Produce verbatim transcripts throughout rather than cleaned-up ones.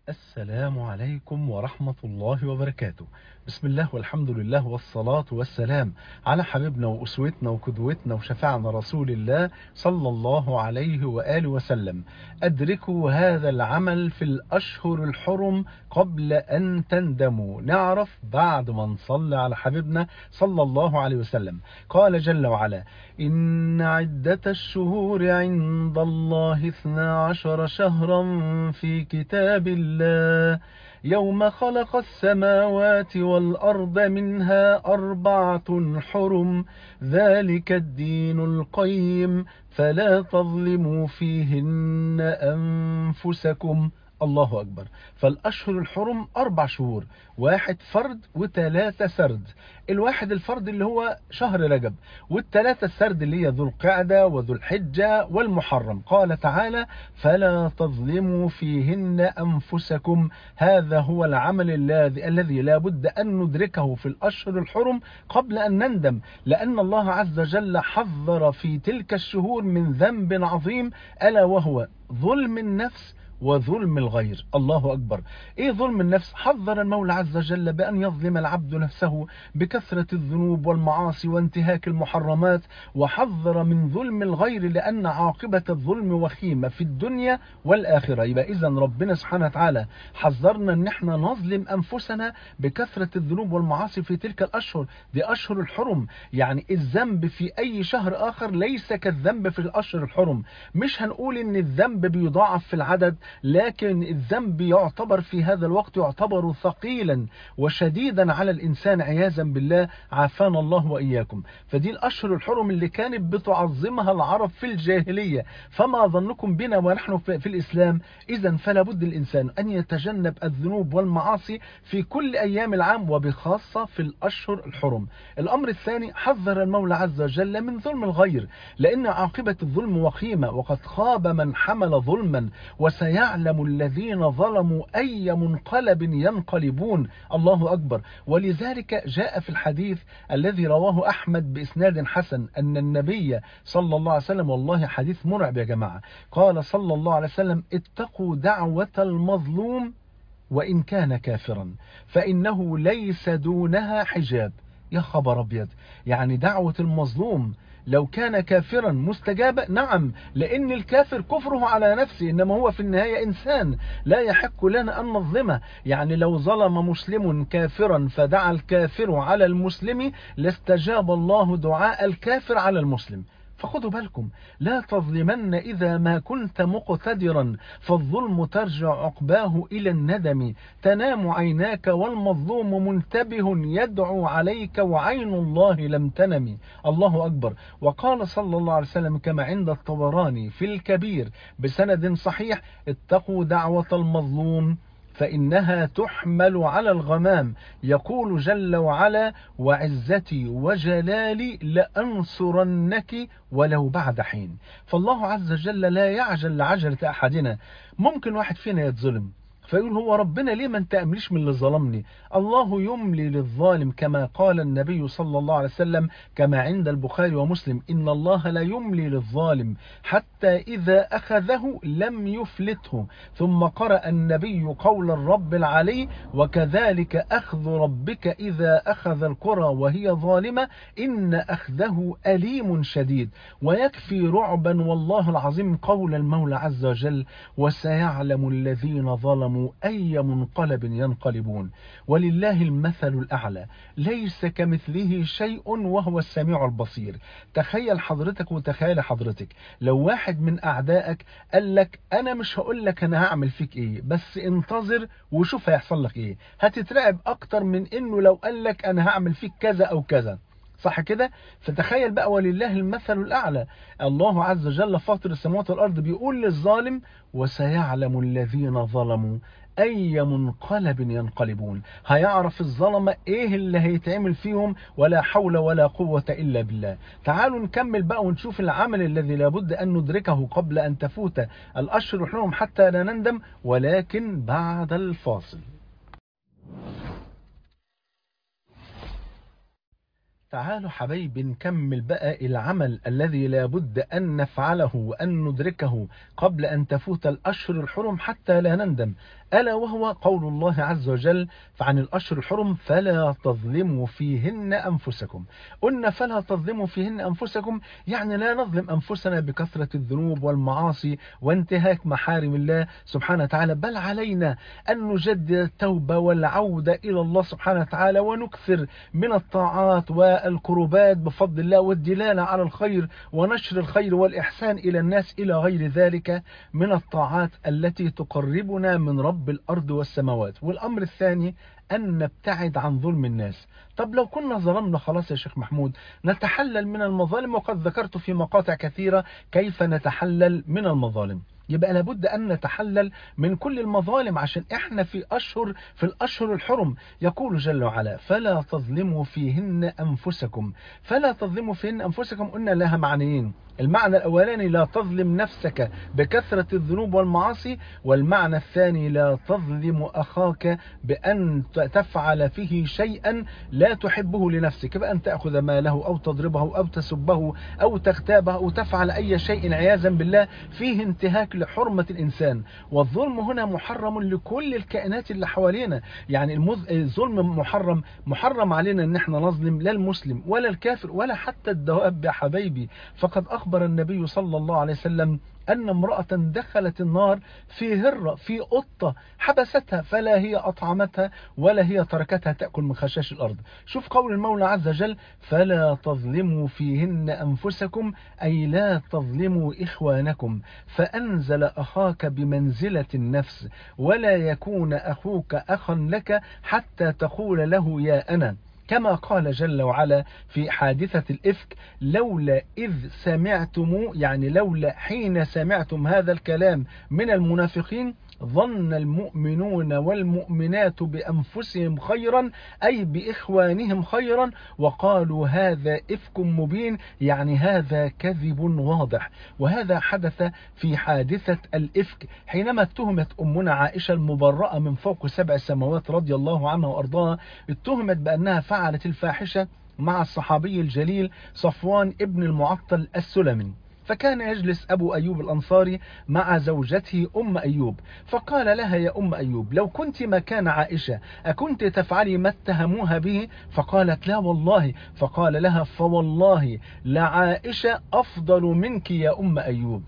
السلام عليكم ورحمة الله وبركاته. بسم الله والحمد لله والصلاة والسلام على حبيبنا وأسوتنا وقدوتنا وشفعنا رسول الله صلى الله عليه وآله وسلم. أدركوا هذا العمل في الأشهر الحرم قبل أن تندموا. نعرف بعد ما نصلي على حبيبنا صلى الله عليه وسلم. قال جل وعلا: إن عدة الشهور عند الله اثنا عشر شهرا في كتاب الله يوم خلق السماوات والأرض منها أربعة حرم ذلك الدين القيم فلا تظلموا فيهن أنفسكم. الله أكبر. فالأشهر الحرم أربع شهور، واحد فرد وثلاثة سرد. الواحد الفرد اللي هو شهر رجب، والثلاثة السرد اللي هي ذو القعدة وذو الحجة والمحرم. قال تعالى: فلا تظلموا فيهن أنفسكم. هذا هو العمل الذي الذي لا بد أن ندركه في الأشهر الحرم قبل أن نندم، لأن الله عز وجل حذر في تلك الشهور من ذنب عظيم، ألا وهو ظلم النفس وظلم الغير. الله أكبر. إيه ظلم النفس؟ حذر المولى عز وجل بأن يظلم العبد نفسه بكثرة الذنوب والمعاصي وانتهاك المحرمات، وحذر من ظلم الغير لأن عاقبة الظلم وخيمة في الدنيا والآخرة. يبقى إذن ربنا سبحانه وتعالى حذرنا أن احنا نظلم أنفسنا بكثرة الذنوب والمعاصي في تلك الأشهر. دي أشهر الحرم، يعني الذنب في أي شهر آخر ليس كالذنب في الأشهر الحرم. مش هنقول أن الذنب بيضاعف في العدد، لكن الذنب يعتبر في هذا الوقت يعتبر ثقيلا وشديدا على الإنسان عياذا بالله، عافانا الله وإياكم. فدي الأشهر الحرم اللي كانت بتعظمها العرب في الجاهلية، فما ظنكم بنا ونحن في الإسلام؟ إذن فلا بد الإنسان أن يتجنب الذنوب والمعاصي في كل أيام العام وبخاصة في الأشهر الحرم. الأمر الثاني: حذر المولى عز وجل من ظلم الغير، لأن عاقبة الظلم وخيمة، وقد خاب من حمل ظلما وسيعلم يعلم الذين ظلموا أي منقلب ينقلبون. الله أكبر. ولذلك جاء في الحديث الذي رواه أحمد بإسناد حسن أن النبي صلى الله عليه وسلم، والله حديث مرعب يا جماعة، قال صلى الله عليه وسلم: اتقوا دعوة المظلوم وإن كان كافرا فإنه ليس دونها حجاب. يا خبر أبيض. يعني دعوة المظلوم لو كان كافرا مستجابة؟ نعم، لأن الكافر كفره على نفسه، إنما هو في النهاية إنسان لا يحق لنا أن نظلمه. يعني لو ظلم مسلم كافرا فدعا الكافر على المسلم لاستجاب الله دعاء الكافر على المسلم. فخذوا بالكم، لا تظلمن إذا ما كنت مقتدرا، فالظلم ترجع عقباه إلى الندم. تنام عيناك والمظلوم منتبه يدعو عليك وعين الله لم تنم. الله أكبر. وقال صلى الله عليه وسلم كما عند الطبراني في الكبير بسند صحيح: اتقوا دعوة المظلوم فإنها تحمل على الغمام. يقول جل وعلا: وعزتي وجلالي لأنصرنك ولو بعد حين. فالله عز وجل لا يعجل لعجلة أحدنا. ممكن واحد فينا يتظلم فيقول: هو ربنا ليه ما انتقمليش من اللي ظلمني؟ الله يملي للظالم كما قال النبي صلى الله عليه وسلم كما عند البخاري ومسلم: إن الله لا يملي للظالم حتى إذا أخذه لم يفلته. ثم قرأ النبي قول الرب العلي: وكذلك أخذ ربك إذا أخذ القرى وهي ظالمة إن أخذه أليم شديد. ويكفي رعبا والله العظيم قول المولى عز وجل: وسيعلم الذين ظلموا أي منقلب ينقلبون. ولله المثل الأعلى، ليس كمثله شيء وهو السميع البصير. تخيل حضرتك وتخيل حضرتك لو واحد من أعدائك قال لك: أنا مش هقول لك أنا هعمل فيك إيه، بس انتظر وشوف هيحصل لك إيه. هتترعب أكتر من إنه لو قال لك أنا هعمل فيك كذا أو كذا، صح كده؟ فتخيل بقى، ولله المثل الأعلى. الله عز وجل فاطر السماوات والأرض بيقول للظالم: وسيعلم الذين ظلموا أي منقلب ينقلبون. هيعرف الظلمة إيه اللي هيتعمل فيهم، ولا حول ولا قوة إلا بالله. تعالوا نكمل بقى ونشوف العمل الذي لابد أن ندركه قبل أن تفوت الأشهر الحرم حتى لا نندم، ولكن بعد الفاصل. تعالوا حبايبي نكمل بقى العمل الذي لابد أن نفعله وأن ندركه قبل أن تفوت الأشهر الحرم حتى لا نندم، ألا وهو قول الله عز وجل عن الأشهر الحرم: فلا تظلموا فيهن أنفسكم. قلنا فلا تظلموا فيهن أنفسكم، يعني لا نظلم أنفسنا بكثرة الذنوب والمعاصي وانتهاك محارم الله سبحانه وتعالى، بل علينا أن نجدد التوبة والعودة إلى الله سبحانه وتعالى، ونكثر من الطاعات والقربات بفضل الله، والدلالة على الخير ونشر الخير والإحسان إلى الناس، إلى غير ذلك من الطاعات التي تقربنا من رب الأرض والسماوات. والأمر الثاني أن نبتعد عن ظلم الناس. طب لو كنا ظلمنا خلاص يا شيخ محمود نتحلل من المظالم، وقد ذكرت في مقاطع كثيرة كيف نتحلل من المظالم. يبقى لابد أن نتحلل من كل المظالم عشان احنا في أشهر في الأشهر الحرم. يقول جل وعلا: فلا تظلموا فيهن أنفسكم. فلا تظلموا فيهن أنفسكم قلنا لها معنيين: المعنى الأولاني لا تظلم نفسك بكثرة الذنوب والمعاصي، والمعنى الثاني لا تظلم أخاك بأن تفعل فيه شيئا لا تحبه لنفسك، بأن تأخذ ماله أو تضربه أو تسبه أو تغتابه أو تفعل أي شيء عياذا بالله فيه انتهاك لحرمة الإنسان. والظلم هنا محرم لكل الكائنات اللي حوالينا، يعني المز... الظلم محرم محرم علينا ان احنا نظلم لا المسلم ولا الكافر ولا حتى الدواب يا حبايبي. فقد أخبر النبي صلى الله عليه وسلم أن امرأة دخلت النار في هرة في قطة حبستها، فلا هي أطعمتها ولا هي تركتها تأكل من خشاش الأرض. شوف قول المولى عز وجل: فلا تظلموا فيهن أنفسكم، أي لا تظلموا إخوانكم، فأنزل أخاك بمنزلة النفس، ولا يكون أخوك أخا لك حتى تقول له يا أنا، كما قال جل وعلا في حادثة الإفك: لولا إذ سمعتم، يعني لولا حين سمعتم هذا الكلام من المنافقين ظن المؤمنون والمؤمنات بأنفسهم خيرا، أي بإخوانهم خيرا، وقالوا هذا إفك مبين، يعني هذا كذب واضح. وهذا حدث في حادثة الإفك حينما اتهمت أمنا عائشة المبرأة من فوق سبع سماوات رضي الله عنها وأرضاها، اتهمت بأنها فعلت الفاحشة مع الصحابي الجليل صفوان ابن المعطل السلمي. فكان يجلس أبو أيوب الأنصاري مع زوجته أم أيوب، فقال لها: يا أم أيوب، لو كنت مكان عائشة أكنت تفعلي ما اتهموها به؟ فقالت: لا والله. فقال لها: فوالله لعائشة أفضل منك يا أم أيوب.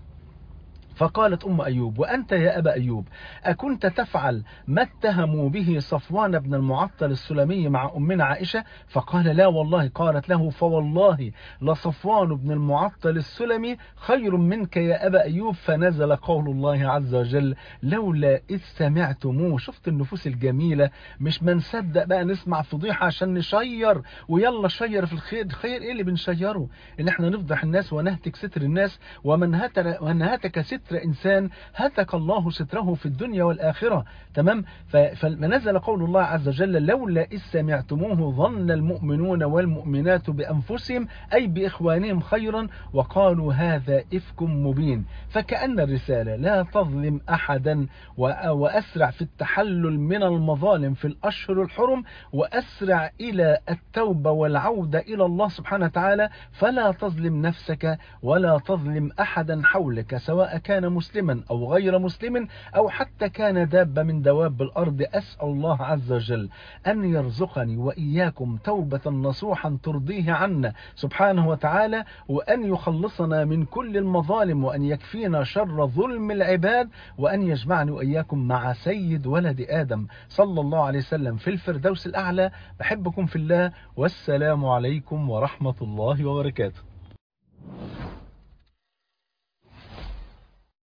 فقالت أم أيوب: وأنت يا أبا أيوب أكنت تفعل ما اتهموا به صفوان بن المعطل السلمي مع أمنا عائشة؟ فقال: لا والله. قالت له: فوالله لصفوان بن المعطل السلمي خير منك يا أبا أيوب. فنزل قول الله عز وجل: لولا إذ سمعتموه. شفت النفوس الجميلة؟ مش من صدق بقى نسمع فضيحة عشان نشير ويلا شير في الخير. خير إيه اللي بنشيره؟ إن احنا نفضح الناس ونهتك ستر الناس، ومن هتك ستر إنسان هتك الله ستره في الدنيا والآخرة. تمام. فنزل قول الله عز وجل: لولا إذ سمعتموه ظن المؤمنون والمؤمنات بأنفسهم، أي بإخوانهم خيرا، وقالوا هذا إفك مبين. فكأن الرسالة لا تظلم أحدا، وأسرع في التحلل من المظالم في الأشهر الحرم، وأسرع إلى التوبة والعودة إلى الله سبحانه وتعالى. فلا تظلم نفسك ولا تظلم أحدا حولك، سواء كان مسلما أو غير مسلم أو حتى كان دابة من دواب الأرض. أسأل الله عز وجل أن يرزقني وإياكم توبة نصوحا ترضيه عنا سبحانه وتعالى، وأن يخلصنا من كل المظالم، وأن يكفينا شر ظلم العباد، وأن يجمعني وإياكم مع سيد ولد آدم صلى الله عليه وسلم في الفردوس الأعلى. بحبكم في الله، والسلام عليكم ورحمة الله وبركاته.